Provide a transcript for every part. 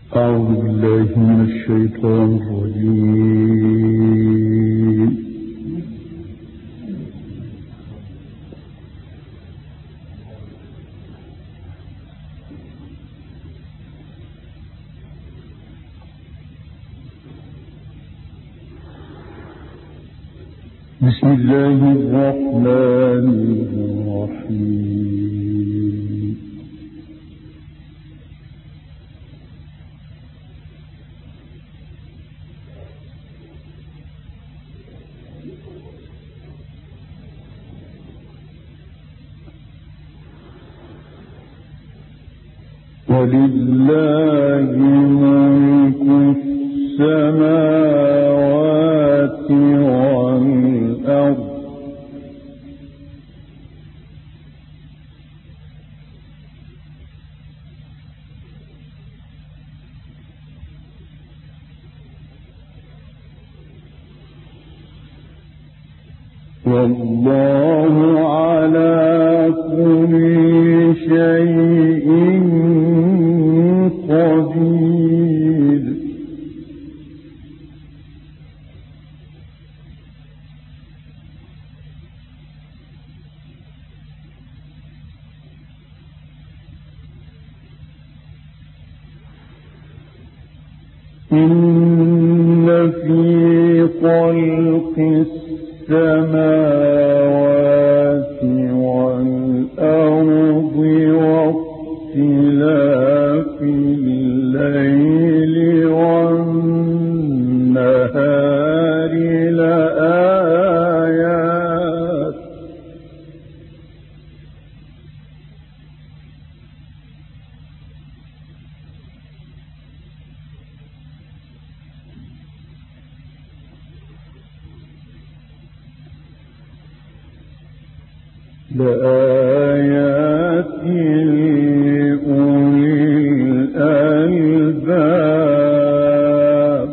أعوذ بالله من الشيطان الرجيم. بسم الله الرحمن الرحيم. ولله ملك السماوات والأرض والله على كل شيء قدير. إن في خلق السماوات والأرض واختلاف الليل والنهار لآيات لأولي الألباب.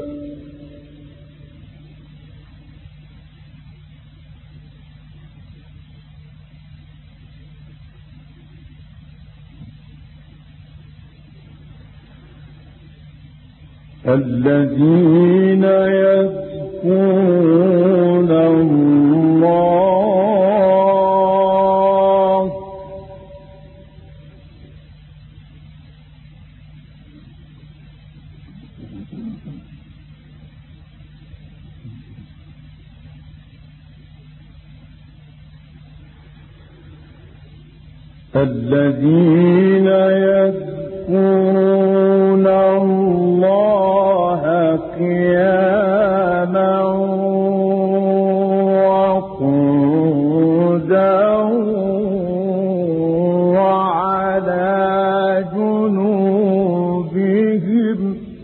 الذين يذكرون الله قياما وقعودا وعلى جنوبهم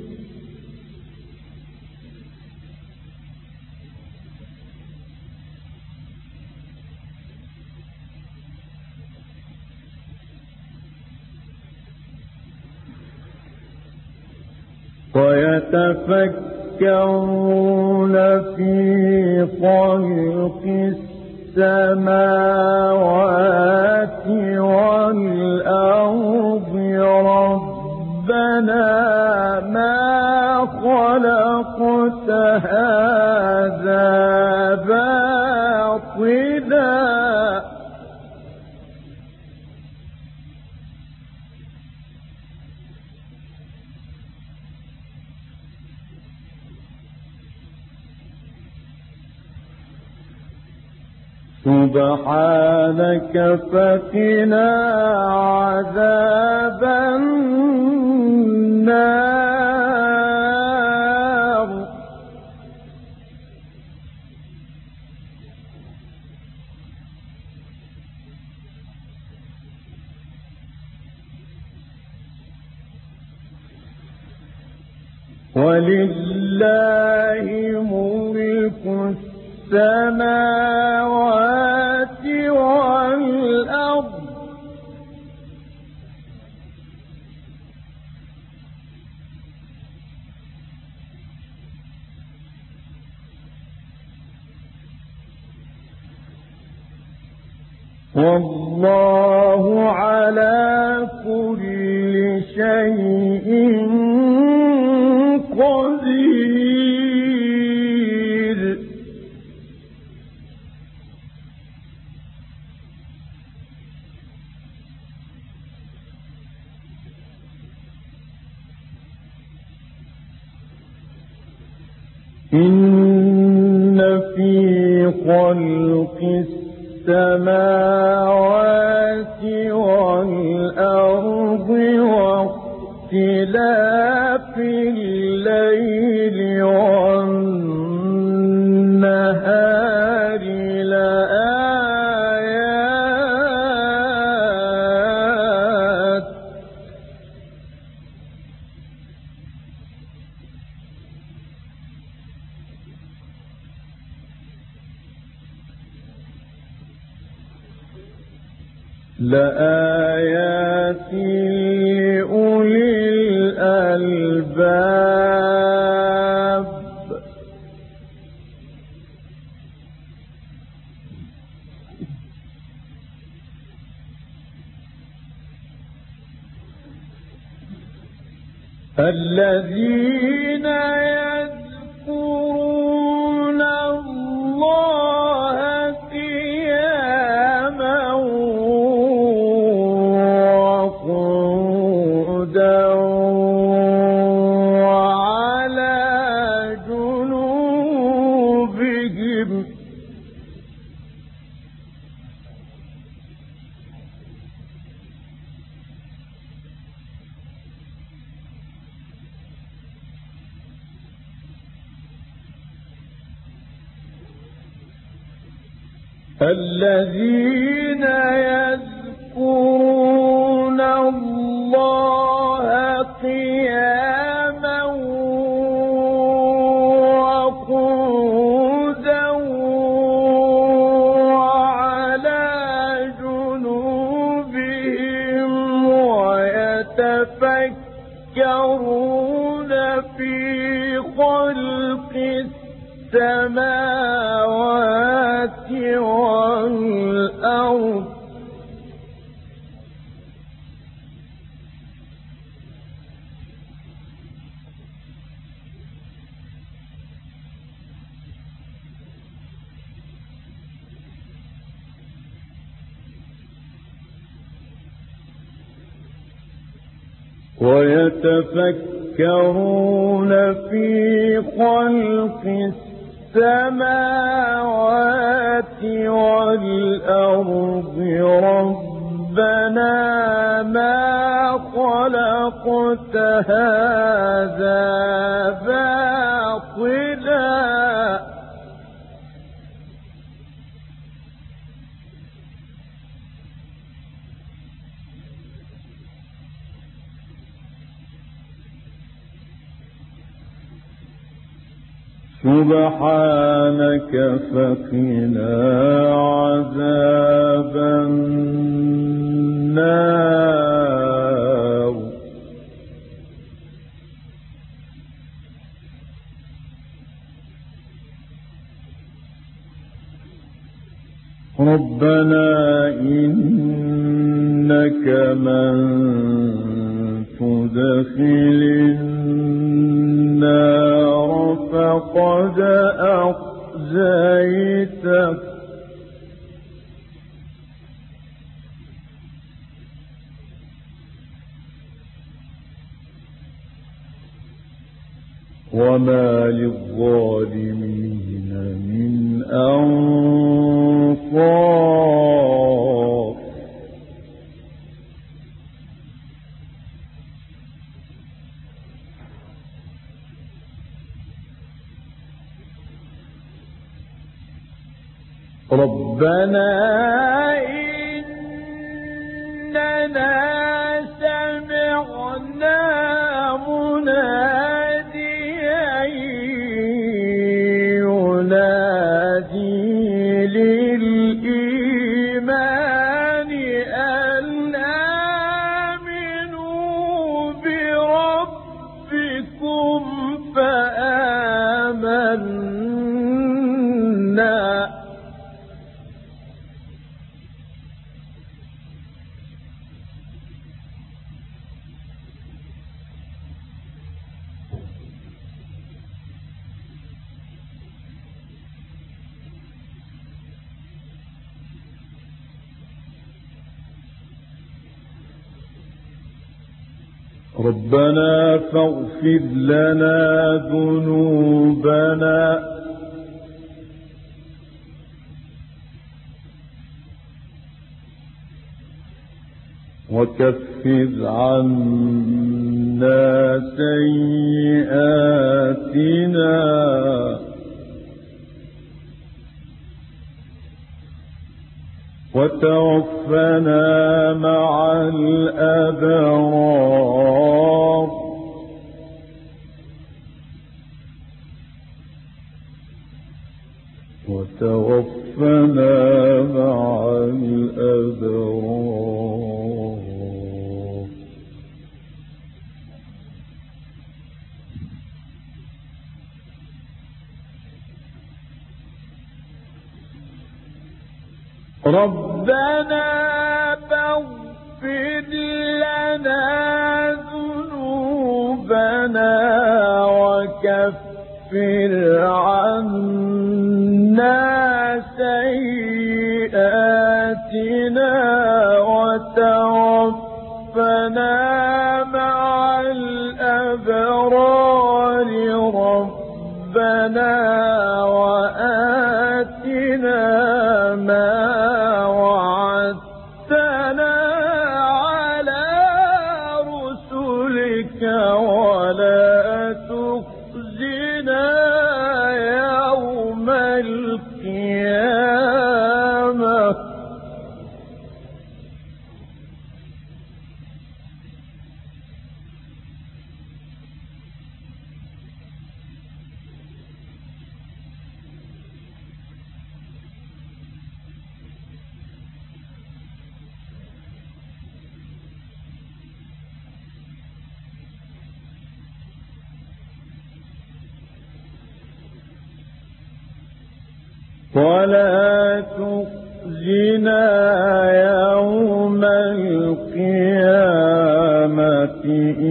ويتفكرون في خلق السماوات والأرض ربنا ما خلقت هذا باطلا سبحانك فقنا عذاب النار. ولله ملك السماوات والأرض والله على كل شيء قدير. إن في خلق السماوات والأرض واختلاف الليل والنهار لآيات لأولي الألباب. الذين يذكرون الله قياما وقعودا وعلى جنوبهم. الذين يذكرون الله قياما وقعودا وعلى جنوبهم ويتفكرون في خلق السماوات والأرض ويتفكرون في خلق السماوات والأرض ربنا ما خلقت هذا باطلا سبحانك فقنا عذاب النار. ربنا إنك من تدخل النار فقد أخزيته وما للظالمين من أنصار. ربنا إننا سمعنا مناديا ينادي للإيمان أن آمنوا بربكم فآمنا. ربنا فاغفر لنا ذنوبنا وكفر عنا سيئاتنا وتوفنا مع الأبرار وتوفنا مع الأبرار. ربنا فاغفر لنا ذنوبنا وكفر عنا سيئاتنا وتوفنا مع الأبرار. ربنا وآتنا ما وعدتنا على رسلك ولا تخزنا يوم القيامة. ولا تخزنا يوم القيامة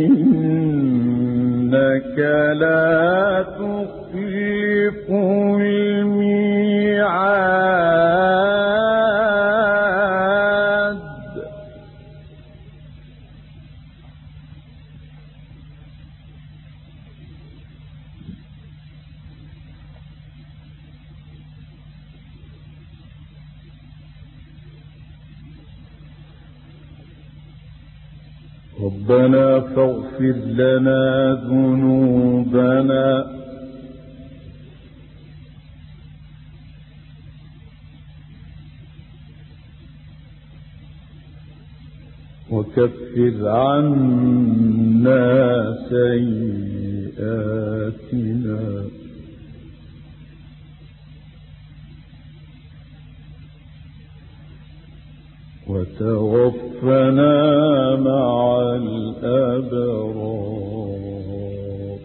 إنك لا تخلف الميعاد. ربنا فاغفر لنا ذنوبنا وكفر عنا سيئاتنا وتوفنا مع الأبرار.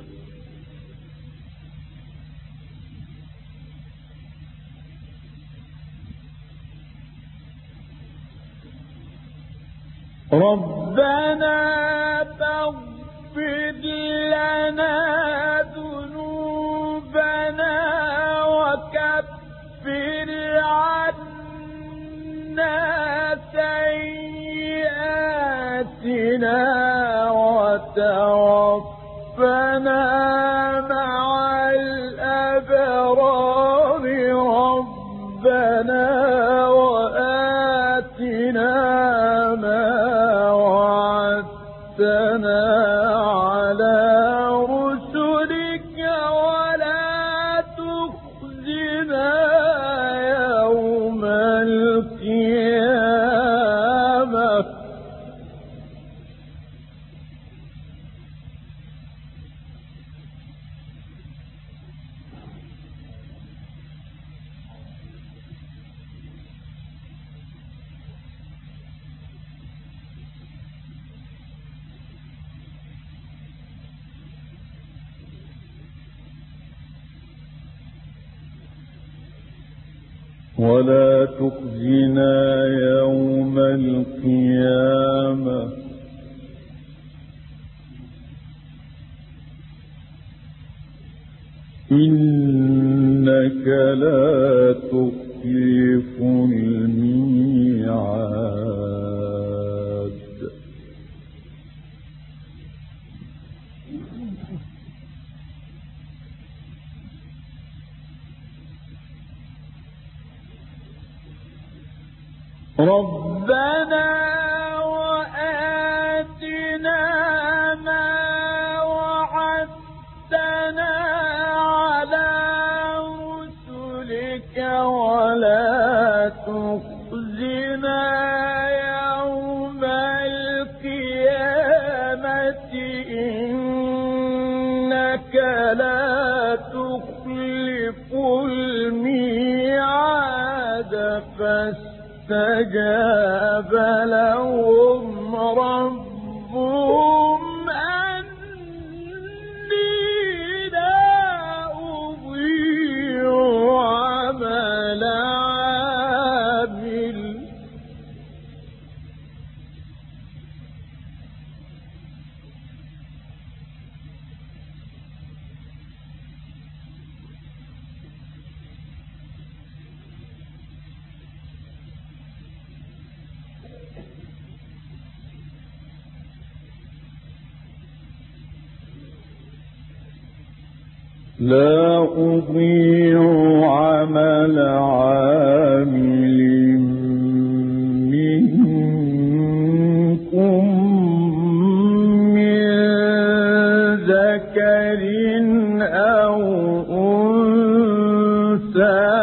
ربنا فاغفر لنا ذنوبنا وكفر عنا سيئاتنا وتوفنا مع الأبرار. ربنا وآتنا ما وعدتنا على رسلك ولا تخزنا يوم القيامة. ولا تخزنا يوم القيامة إنك لا تخلف الميعاد. ربنا وآتنا ما وعدتنا على رسلك ولا تخزنا يوم القيامة إنك لا تخلف الميعاد. فاستجاب لهم ربهم أني لا أضيع عمل عامل. لا أضيع عمل عامل منكم من ذكر أو أنثى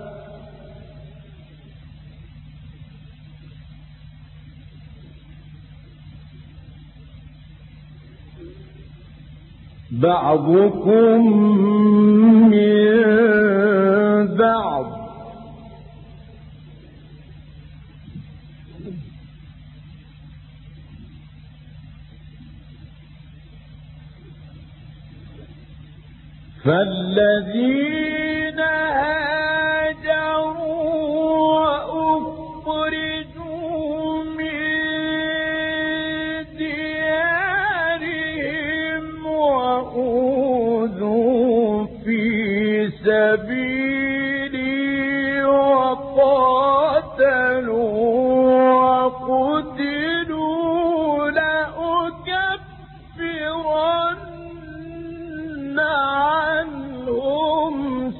بعضكم من بعض فالذين هاجروا وأخرجوا من ديارهم وأوذوا في سبيلي وقاتلوا وقتلوا لأكفرن عنهم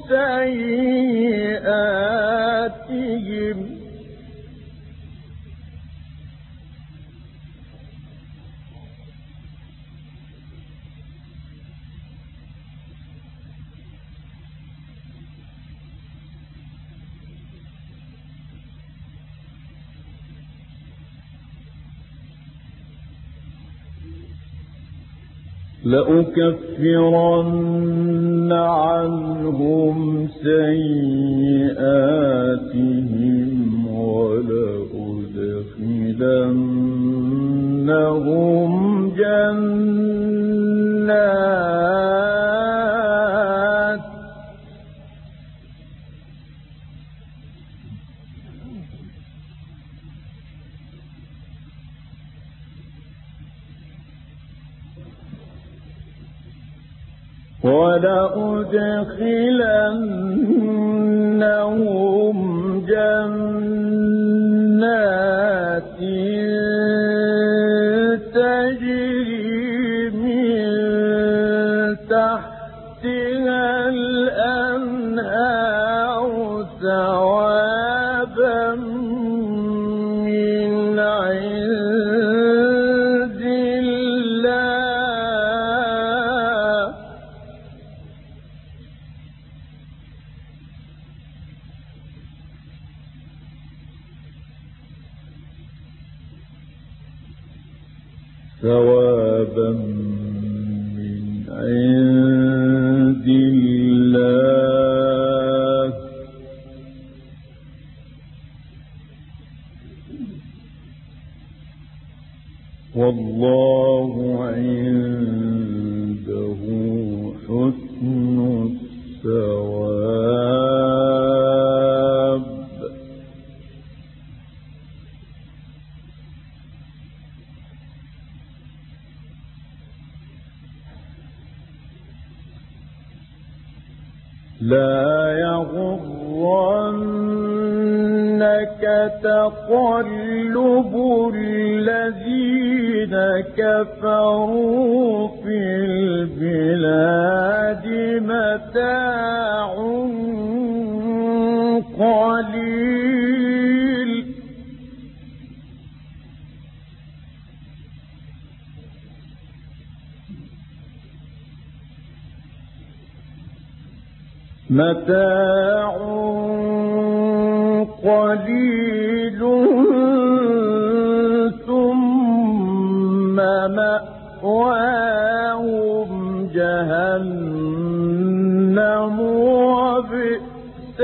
سيئاتهم لأكفرن عنهم سيئاتهم ولأدخلنهم جنات تجري من تحتها الأنهار ثوابا من عند الله ثوابا من عند الله والله عنده حسن الثواب. لا يغرنك تقلب الذين كفروا في البلاد متاع قليل متاع قليل ثم مأواهم جهنم وبئس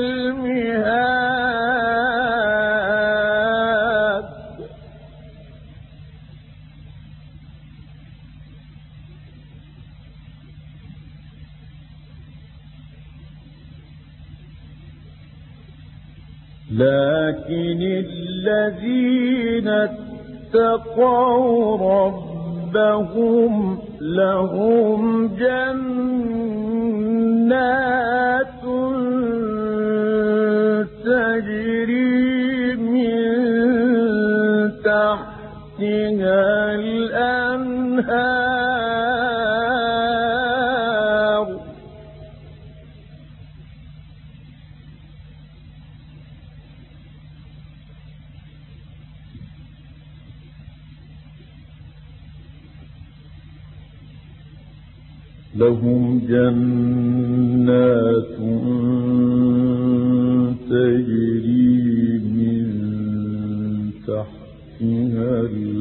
المهاد. لكن الذين اتقوا ربهم لهم جنات تجري من تحتها الأنهار لهم جنات تجري من تحتها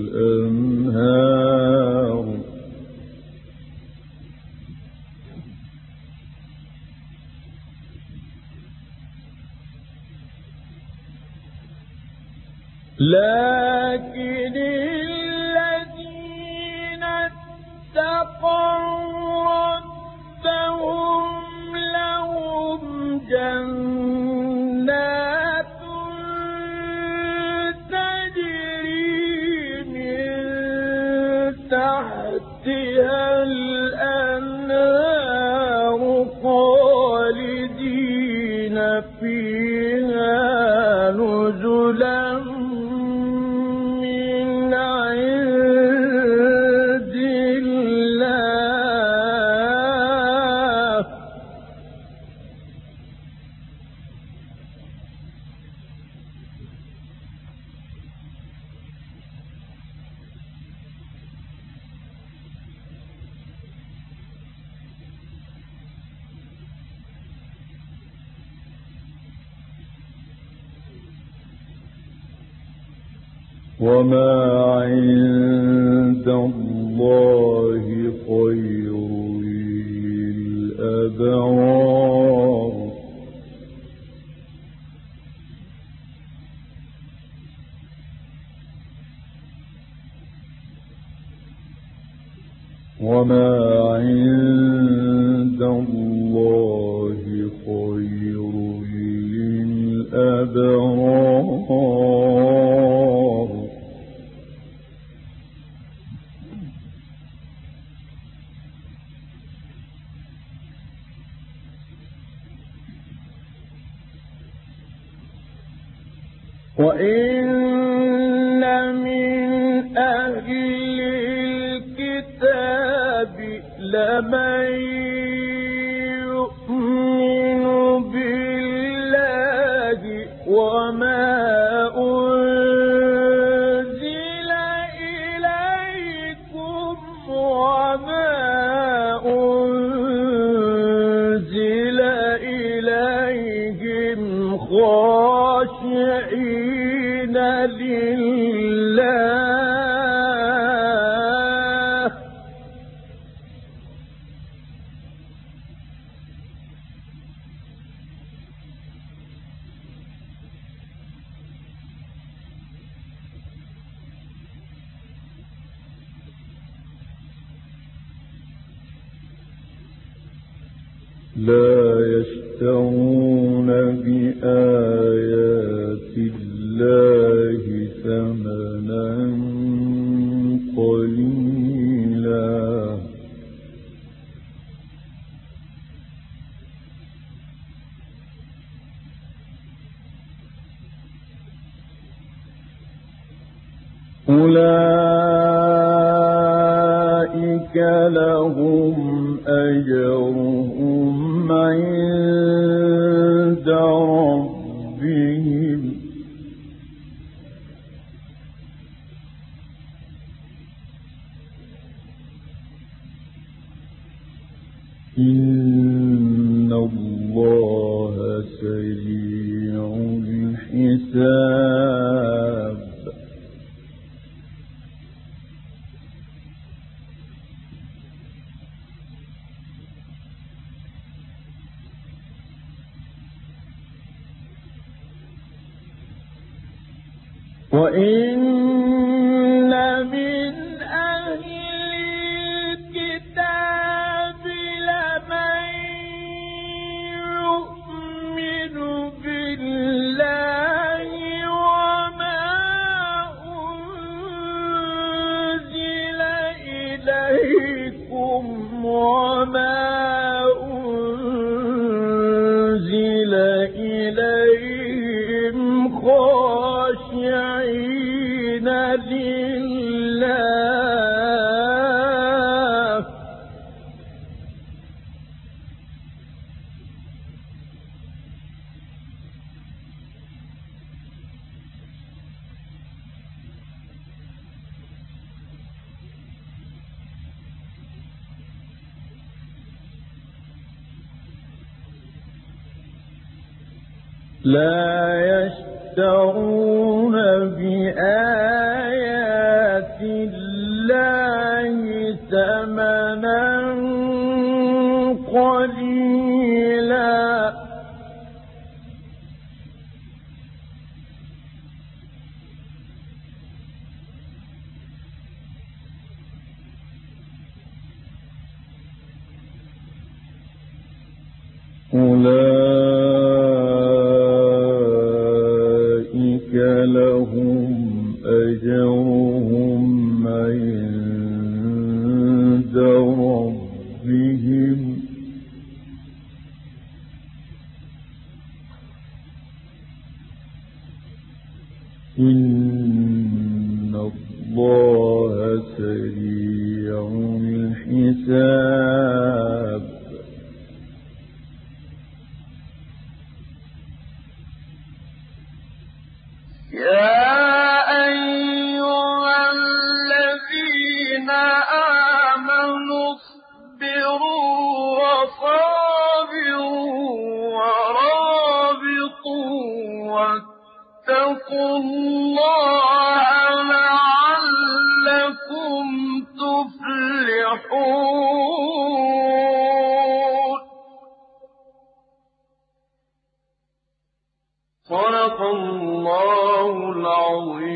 الأنهار لكن الذين اتقوا ربهم لهم جنات تجري من تحتها الأنهار خالدين فيها نزلا من عند الله وما عند الله خير للأبرار وما عند الله خير للأبرار وإن من أهل الكتاب لمن يؤمن بالله وما أنزل إليكم وما أنزل إليهم خاشعين لله لا يشترون بآيات الله ثمنا قليلا أولئك لهم أجرهم عند ربهم إن الله وإن من أهل الكتاب لمن يؤمن بالله وما أنزل إليكم وما أنزل إليهم خاشعين لله لا يشترون بآيات الله ثمنا قليلا أولئك لهم أجرهم عند ربهم إن الله سريع الحساب يا أيها الذين آمنوا اصبروا وصابروا ورابطوا واتقوا الله لعلكم تفلحون. صدق الله العظيم.